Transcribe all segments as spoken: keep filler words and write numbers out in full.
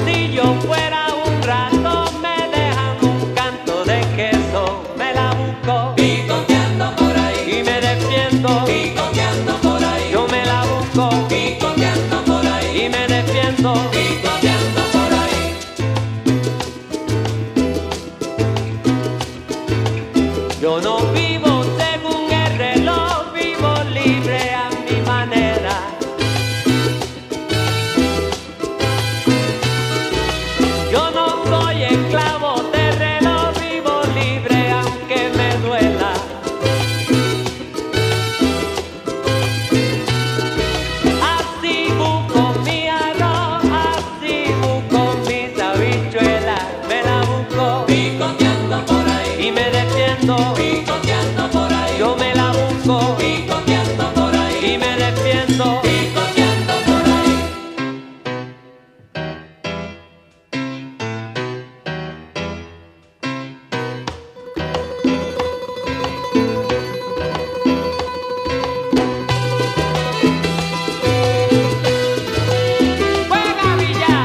si yo fuera un rato, me dejan un canto de queso, me la busco picoteando por ahí y me defiendo, picoteando por ahí yo me la busco picoteando por ahí y me defiendo. picoteando por ahí Yo no vivo según el reloj, vivo libre a mi manera. Yo no soy esclavo del reloj, vivo libre aunque me duela. Así busco mi arroz, así busco mis habichuelas, me la busco picoteando por ahí y me defiendo. picoteando por ahí Yo me la busco picoteando por ahí y me defiendo. picoteando por ahí ¡Juega, Villa!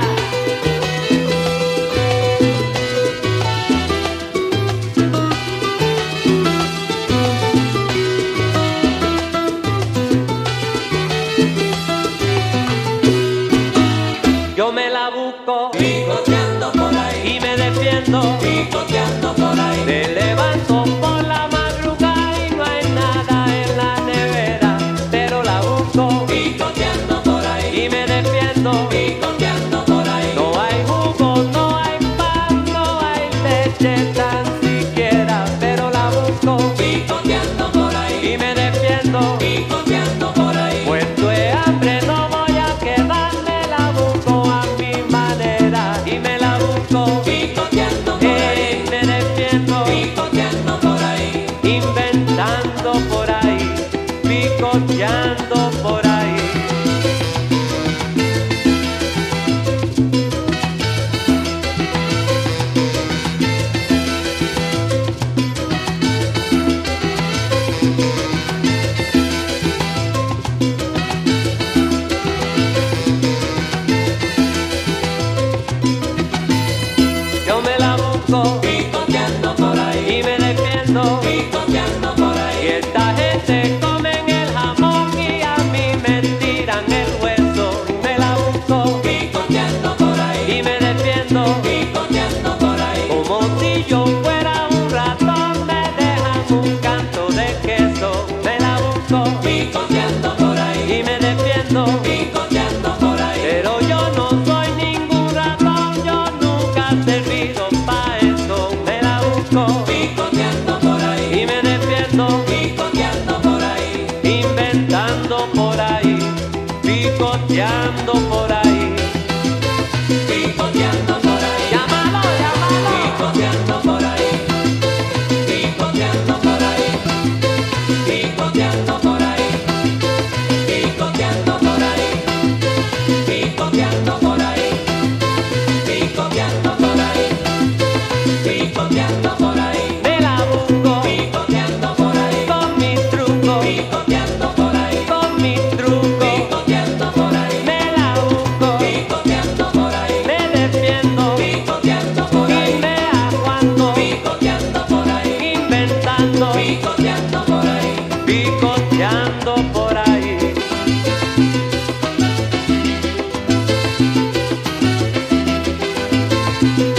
Yo me la busco picoteando por ahí y me defiendo. picoteando por ahí Me levanto por la madrugada y no hay nada en la nevera, pero la busco picoteando por ahí y me defiendo. picoteando por ahí No hay jugo, no hay pan, no hay leche tan siquiera, pero la busco picoteando por ahí y me defiendo. picoteando por ahí Muerto de hambre no voy a quedarme, la busco a mi manera y me la busco picoteando por ahí y me defiendo. picoteando por ahí Inventando por ahí, picoteando por ahí. Yo me la busco picoteando por ahí y me defiendo. picoteando por Y ahí esta gente comen el jamón y a mí me tiran el hueso. Me la busco picoteando por ahí y me defiendo. picoteando por ahí Como si yo fuera un ratón, me dejan un canto de queso. Me la busco picoteando por ahí y me defiendo. picoteando por ahí Pero yo no soy ningún ratón, yo nunca he servido pa' eso. Me la busco picoteando por ahí y me defiendo. picoteando por ahí Inventando por ahí, picoteando por ahí. picoteando por ahí Llámalo, llámalo. picoteando por ahí picoteando por ahí picoteando por ahí picoteando por ahí picoteando por ahí picoteando por ahí picoteando por ahí Me la busco picoteando por ahí con mis trucos, picoteando por ahí con mis trucos. picoteando por ahí Me la busco, picoteando por ahí me defiendo picoteando por y ahí me aguanto. picoteando por ahí Inventando, picoteando por ahí picoteando por ahí. picoteando